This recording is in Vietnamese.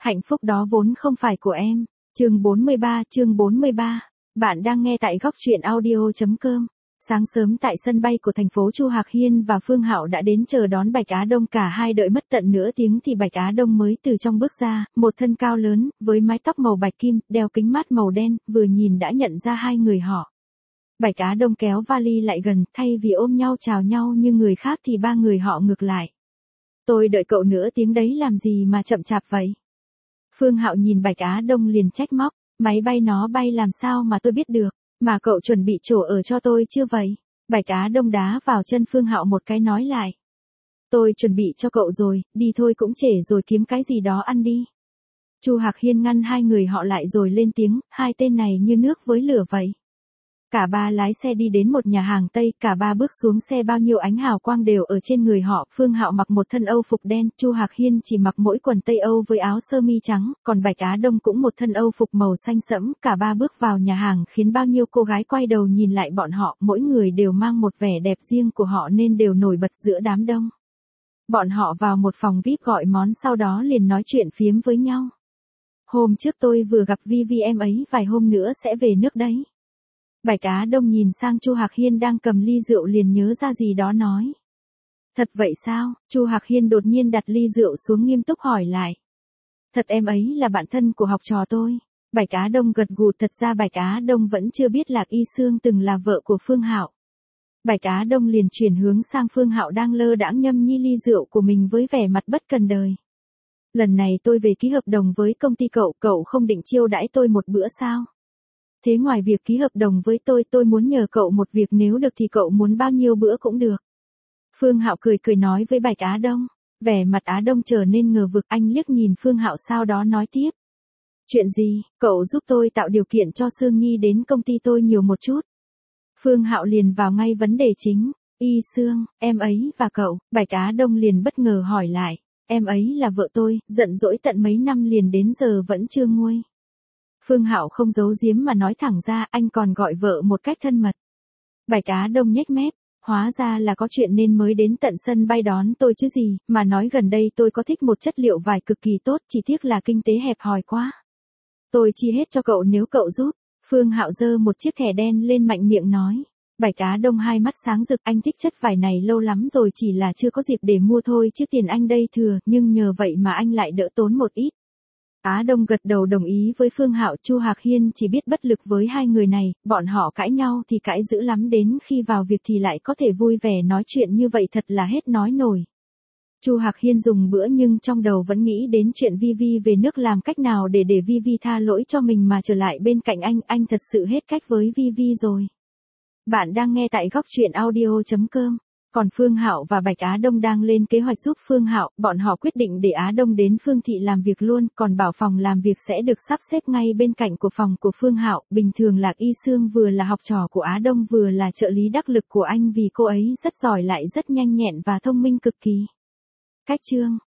Hạnh phúc đó vốn không phải của em. Chương 43. Bạn đang nghe tại góc truyện audio.com. Sáng sớm tại sân bay của thành phố, Chu Hạc Hiên và Phương Hạo đã đến chờ đón Bạch Á Đông, cả hai đợi mất tận nửa tiếng thì Bạch Á Đông mới từ trong bước ra, một thân cao lớn, với mái tóc màu bạch kim, đeo kính mát màu đen, vừa nhìn đã nhận ra hai người họ. Bạch Á Đông kéo vali lại gần, thay vì ôm nhau chào nhau như người khác thì ba người họ ngược lại. Tôi đợi cậu nửa tiếng đấy làm gì mà chậm chạp vậy? Phương Hạo nhìn Bạch Á Đông liền trách móc, máy bay nó bay làm sao mà tôi biết được, mà cậu chuẩn bị chỗ ở cho tôi chưa vậy? Bạch Á Đông đá vào chân Phương Hạo một cái nói lại. Tôi chuẩn bị cho cậu rồi, đi thôi cũng trễ rồi, kiếm cái gì đó ăn đi. Chu Hạc Hiên ngăn hai người họ lại rồi lên tiếng, hai tên này như nước với lửa vậy. Cả ba lái xe đi đến một nhà hàng Tây, cả ba bước xuống xe, bao nhiêu ánh hào quang đều ở trên người họ. Phương Hạo mặc một thân Âu phục đen, Chu Hạc Hiên chỉ mặc mỗi quần Tây Âu với áo sơ mi trắng, còn Bạch Á Đông cũng một thân Âu phục màu xanh sẫm. Cả ba bước vào nhà hàng khiến bao nhiêu cô gái quay đầu nhìn lại bọn họ, mỗi người đều mang một vẻ đẹp riêng của họ nên đều nổi bật giữa đám đông. Bọn họ vào một phòng VIP gọi món, sau đó liền nói chuyện phiếm với nhau. Hôm trước tôi vừa gặp Vivi em ấy, vài hôm nữa sẽ về nước đấy. Bạch Á Đông nhìn sang Chu Hạc Hiên đang cầm ly rượu liền nhớ ra gì đó nói. Thật vậy sao? Chu Hạc Hiên đột nhiên đặt ly rượu xuống nghiêm túc hỏi lại. Thật, em ấy là bạn thân của học trò tôi. Bạch Á Đông gật gù, thật ra Bạch Á Đông vẫn chưa biết Lạc Y Sương từng là vợ của Phương Hạo. Bạch Á Đông liền chuyển hướng sang Phương Hạo đang lơ đãng nhâm nhi ly rượu của mình với vẻ mặt bất cần đời. Lần này tôi về ký hợp đồng với công ty cậu không định chiêu đãi tôi một bữa sao? Thế ngoài việc ký hợp đồng với tôi muốn nhờ cậu một việc, nếu được thì cậu muốn bao nhiêu bữa cũng được. Phương Hạo cười nói với Bạch Á Đông. Vẻ mặt Á Đông trở nên ngờ vực, anh liếc nhìn Phương Hạo sau đó nói tiếp. Chuyện gì? Cậu giúp tôi tạo điều kiện cho Sương Nhi đến công ty tôi nhiều một chút. Phương Hạo liền vào ngay vấn đề chính. Y Sương, em ấy và cậu? Bạch Á Đông liền bất ngờ hỏi lại. Em ấy là vợ tôi, giận dỗi tận mấy năm liền đến giờ vẫn chưa nguôi. Phương Hạo không giấu giếm mà nói thẳng ra, anh còn gọi vợ một cách thân mật. Bạch Á Đông nhếch mép, hóa ra là có chuyện nên mới đến tận sân bay đón tôi chứ gì, mà nói gần đây tôi có thích một chất liệu vải cực kỳ tốt, chỉ tiếc là kinh tế hẹp hòi quá. Tôi chi hết cho cậu nếu cậu giúp. Phương Hạo giơ một chiếc thẻ đen lên mạnh miệng nói. Bạch Á Đông hai mắt sáng rực, anh thích chất vải này lâu lắm rồi, chỉ là chưa có dịp để mua thôi chứ tiền anh đây thừa, nhưng nhờ vậy mà anh lại đỡ tốn một ít. Á Đông gật đầu đồng ý với Phương Hạo. Chu Hạc Hiên chỉ biết bất lực với hai người này, bọn họ cãi nhau thì cãi dữ lắm, đến khi vào việc thì lại có thể vui vẻ nói chuyện như vậy, thật là hết nói nổi. Chu Hạc Hiên dùng bữa nhưng trong đầu vẫn nghĩ đến chuyện Vivi về nước, làm cách nào để Vivi tha lỗi cho mình mà trở lại bên cạnh anh thật sự hết cách với Vivi rồi. Bạn đang nghe tại góc truyện audio.com. Còn Phương Hạo và Bạch Á Đông đang lên kế hoạch giúp Phương Hạo, bọn họ quyết định để Á Đông đến Phương Thị làm việc luôn, còn bảo phòng làm việc sẽ được sắp xếp ngay bên cạnh của phòng của Phương Hạo. Bình thường Lạc Y Sương vừa là học trò của Á Đông vừa là trợ lý đắc lực của anh, vì cô ấy rất giỏi lại rất nhanh nhẹn và thông minh cực kỳ. Cách chương